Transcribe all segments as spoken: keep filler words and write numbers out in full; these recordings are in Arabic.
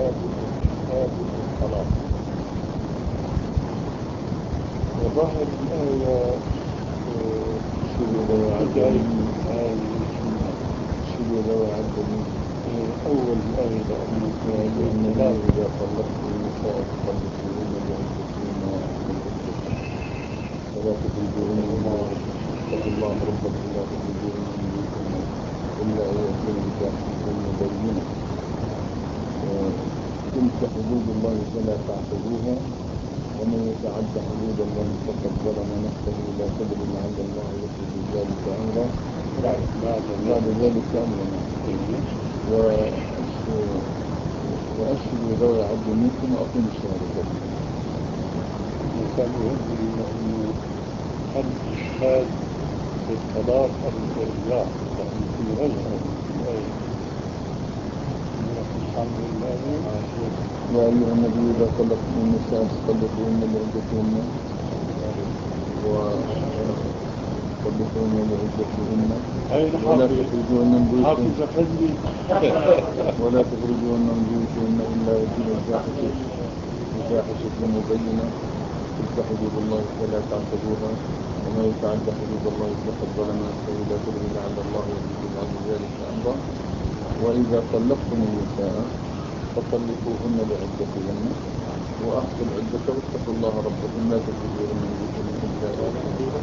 هذه الصلاة. وظاهر الآية شو جاي شو ذوي عدل أول الآية لأن لا إذا طلقت النساء فطلقوهن لعدتهن ولا تخرجوهن اتقوا الله ربكم لا تخرجوهن من بيوتهن إلا أن يأتين بفاحشة مبينة تلك حدود الله فلا تعتدوها ومن يتعدى حدود الله فقد ظلم نفسه لا تدري لعل الله يخرج ذلك أمرا بعد ذلك أمرا وأشهدوا ذوي عدل منكم وأقيموا الشهادة. كان يهم أنه الإشهاد في الطلاق أو الإرجاع لأن في رجع في الآية. الحمد لله. يا أيها النبي إذا طلقتم النساء فطلقوهن لعدتهن وطلقوهن لعدتهن ولا تخرجوهن من بيوتهن ولا تخرجوهن من بيوتهن إلا يأتين بفاحشة بفاحشة مبينة تلك حدود الله فلا تعتدوها ومن يتعدى حدود الله فقد ظلم نفسه لا تدري لعل الله يخرج بعد ذلك أمرا. وإذا طلقتم النساء فطلقوهن لعدتهن وأحصوا العدة واتقوا الله ربكم لا تخرجوهن من بيوتهن إلا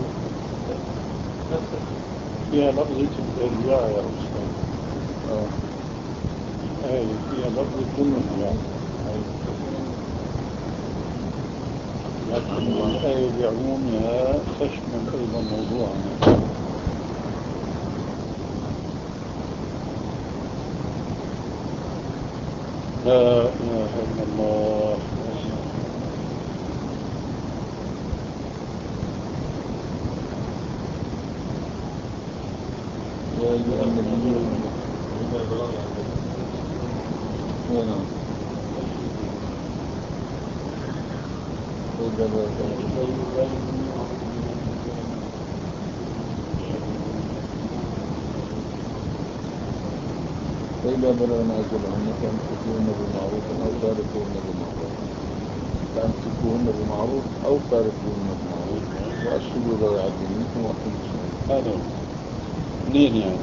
فيها لفظة الإرجاع يا أستاذ. آه. أي فيها لفظة الإرجاع لكن الآية بعمومها تشمل أيضا موضوعنا. لا إله إلا الله. يا أيها النبي هنا فإذا بلغنا أجلهن فأمسكوهن بمعروف أو فارقوهن بمعروف فأمسكوهن بمعروف أو فارقوهن بمعروف وأشهدوا ذوي عدل منكم وأقيموا الشهادة. هذا اثنين يعني.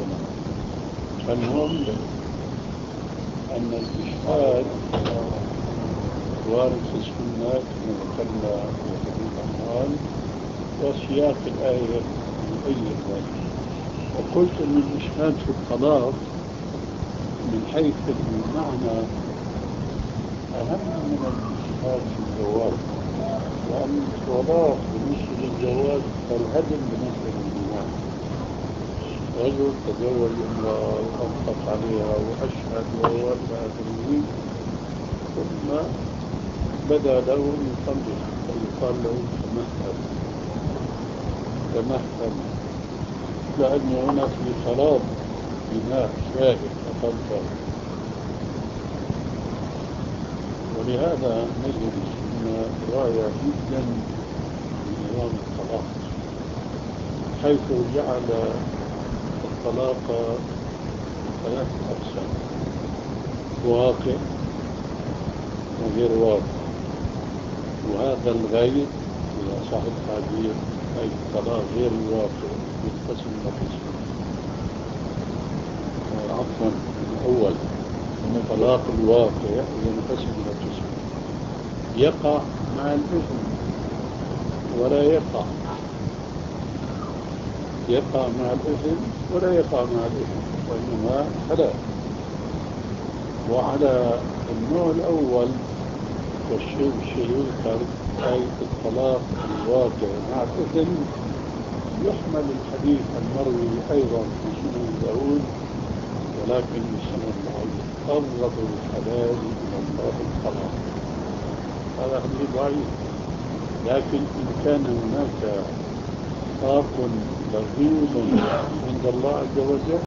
المهم أن الإشهاد وارد في السنة كما ذكرنا في حديث الأموال وسياق الآية يؤيد ذلك. وقلت أن الإشهاد في الطلاق من حيث المعنى أهم من الإشهاد في الجواز لأن الطلاق بالنسبة للجواز كالهدم بالنسبة للجواز. رجل تزوج امرأة وأنفق عليها وأشهد ووالى آخره ثم بدا له يطلق فيقال له تمهل تمهل لأن هنا في خراب بناء شاهد أقل. ولهذا نجد السنة راية جدا بنظام الطلاق حيث جعل الطلاق ثلاث أقسام: واقع وغير واقع. وهذا الغير إذا صح التعبير أي الطلاق غير الواقع ينقسم إلى قسمين. عفوا الأول من الطلاق الواقع ينقسم إلى قسمين: يقع مع الإثم ولا يقع يقع مع الإثم ولا يقع مع الإثم وإنما حلال. وعلى النوع الأول والشيء الشيء يذكر أي الطلاق الواقع مع الإثم يحمل الحديث المروي أيضا في سنن داود ولكن بسند ضعيف: أبغض الحلال إلى الله الطلاق. هذا حديث ضعيف، لكن إن كان هناك طاق لغيظ عند الله عز وجل